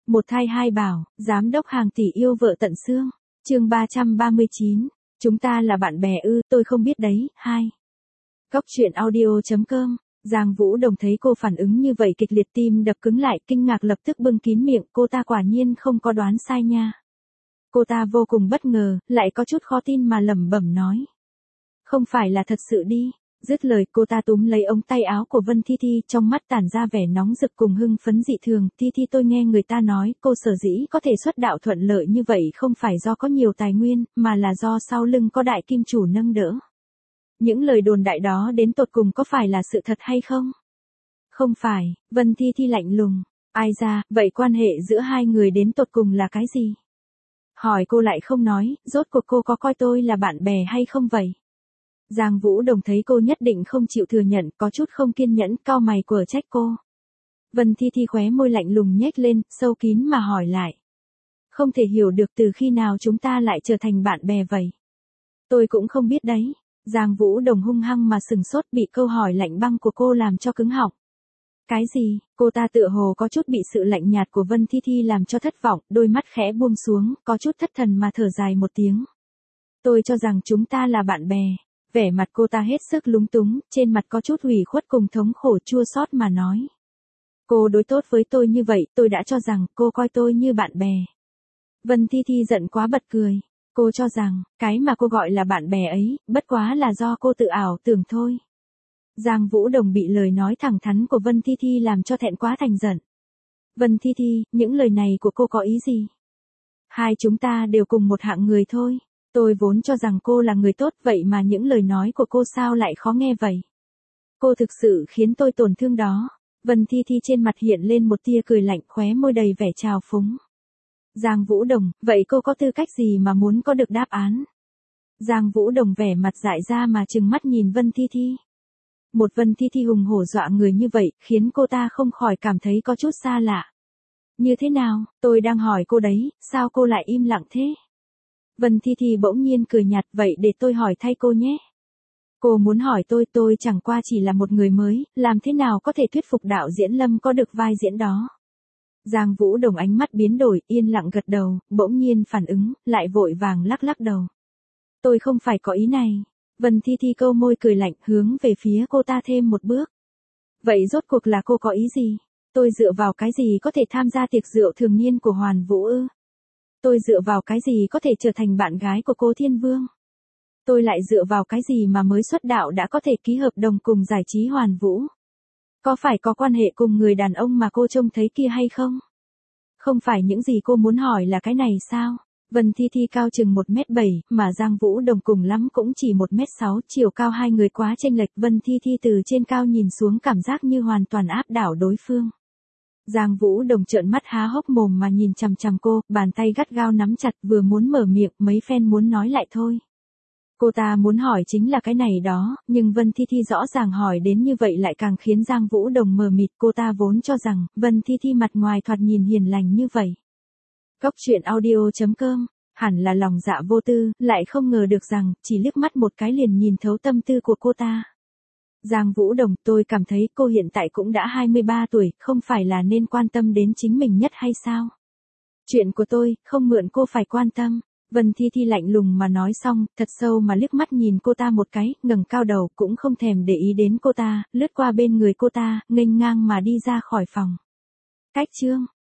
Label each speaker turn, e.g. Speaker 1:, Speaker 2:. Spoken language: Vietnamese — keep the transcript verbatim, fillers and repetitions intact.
Speaker 1: Một thai hai bảo, giám đốc hàng tỷ yêu vợ tận xương. Chương ba trăm ba mươi chín. Chúng ta là bạn bè ư, tôi không biết đấy. Hai. Góc truyện audio chấm com. Giang Vũ Đồng thấy cô phản ứng như vậy kịch liệt, tim đập cứng lại, kinh ngạc lập tức bưng kín miệng, cô ta quả nhiên không có đoán sai nha. Cô ta vô cùng bất ngờ, lại có chút khó tin mà lẩm bẩm nói. Không phải là thật sự đi. Dứt lời, cô ta túm lấy ống tay áo của Vân Thi Thi, trong mắt tản ra vẻ nóng rực cùng hưng phấn dị thường. Thi Thi, tôi nghe người ta nói, cô sở dĩ có thể xuất đạo thuận lợi như vậy không phải do có nhiều tài nguyên, mà là do sau lưng có đại kim chủ nâng đỡ. Những lời đồn đại đó đến tột cùng có phải là sự thật hay không? Không phải, Vân Thi Thi lạnh lùng. Ai ra, vậy quan hệ giữa hai người đến tột cùng là cái gì? Hỏi cô lại không nói, rốt cuộc cô có coi tôi là bạn bè hay không vậy? Giang Vũ Đồng thấy cô nhất định không chịu thừa nhận, có chút không kiên nhẫn, cau mày quở trách cô. Vân Thi Thi khóe môi lạnh lùng nhếch lên, sâu kín mà hỏi lại. Không thể hiểu được từ khi nào chúng ta lại trở thành bạn bè vậy? Tôi cũng không biết đấy. Giang Vũ Đồng hung hăng mà sừng sốt, bị câu hỏi lạnh băng của cô làm cho cứng họng. Cái gì? Cô ta tựa hồ có chút bị sự lạnh nhạt của Vân Thi Thi làm cho thất vọng, đôi mắt khẽ buông xuống, có chút thất thần mà thở dài một tiếng. Tôi cho rằng chúng ta là bạn bè. Vẻ mặt cô ta hết sức lúng túng, trên mặt có chút ủy khuất cùng thống khổ chua xót mà nói. Cô đối tốt với tôi như vậy, tôi đã cho rằng cô coi tôi như bạn bè. Vân Thi Thi giận quá bật cười. Cô cho rằng, cái mà cô gọi là bạn bè ấy, bất quá là do cô tự ảo tưởng thôi. Giang Vũ Đồng bị lời nói thẳng thắn của Vân Thi Thi làm cho thẹn quá thành giận. Vân Thi Thi, những lời này của cô có ý gì? Hai chúng ta đều cùng một hạng người thôi. Tôi vốn cho rằng cô là người tốt, vậy mà những lời nói của cô sao lại khó nghe vậy? Cô thực sự khiến tôi tổn thương đó. Vân Thi Thi trên mặt hiện lên một tia cười lạnh, khóe môi đầy vẻ trào phúng. Giang Vũ Đồng, vậy cô có tư cách gì mà muốn có được đáp án? Giang Vũ Đồng vẻ mặt dại ra mà trừng mắt nhìn Vân Thi Thi. Một Vân Thi Thi hùng hổ dọa người như vậy, khiến cô ta không khỏi cảm thấy có chút xa lạ. Như thế nào, tôi đang hỏi cô đấy, sao cô lại im lặng thế? Vân Thi Thi bỗng nhiên cười nhạt, vậy để tôi hỏi thay cô nhé. Cô muốn hỏi tôi, tôi chẳng qua chỉ là một người mới, làm thế nào có thể thuyết phục đạo diễn Lâm có được vai diễn đó? Giang Vũ Đồng ánh mắt biến đổi, yên lặng gật đầu, bỗng nhiên phản ứng, lại vội vàng lắc lắc đầu. Tôi không phải có ý này. Vân Thi Thi câu môi cười lạnh, hướng về phía cô ta thêm một bước. Vậy rốt cuộc là cô có ý gì? Tôi dựa vào cái gì có thể tham gia tiệc rượu thường niên của Hoàn Vũ ư? Tôi dựa vào cái gì có thể trở thành bạn gái của cô Thiên Vương? Tôi lại dựa vào cái gì mà mới xuất đạo đã có thể ký hợp đồng cùng giải trí Hoàn Vũ? Có phải có quan hệ cùng người đàn ông mà cô trông thấy kia hay không? Không phải những gì cô muốn hỏi là cái này sao? Vân Thi Thi cao chừng một mét bảy, mà Giang Vũ Đồng cùng lắm cũng chỉ một mét sáu, chiều cao hai người quá chênh lệch. Vân Thi Thi từ trên cao nhìn xuống cảm giác như hoàn toàn áp đảo đối phương. Giang Vũ Đồng trợn mắt há hốc mồm mà nhìn chằm chằm cô, bàn tay gắt gao nắm chặt, vừa muốn mở miệng, mấy phen muốn nói lại thôi. Cô ta muốn hỏi chính là cái này đó, nhưng Vân Thi Thi rõ ràng hỏi đến như vậy lại càng khiến Giang Vũ Đồng mờ mịt. Cô ta vốn cho rằng, Vân Thi Thi mặt ngoài thoạt nhìn hiền lành như vậy. Góc truyện audio chấm com, hẳn là lòng dạ vô tư, lại không ngờ được rằng, chỉ liếc mắt một cái liền nhìn thấu tâm tư của cô ta. Giang Vũ Đồng, tôi cảm thấy cô hiện tại cũng đã hai mươi ba tuổi, không phải là nên quan tâm đến chính mình nhất hay sao? Chuyện của tôi, không mượn cô phải quan tâm. Vân Thi Thi lạnh lùng mà nói xong, thật sâu mà liếc mắt nhìn cô ta một cái, ngẩng cao đầu, cũng không thèm để ý đến cô ta, lướt qua bên người cô ta, nghênh ngang mà đi ra khỏi phòng. Cách chương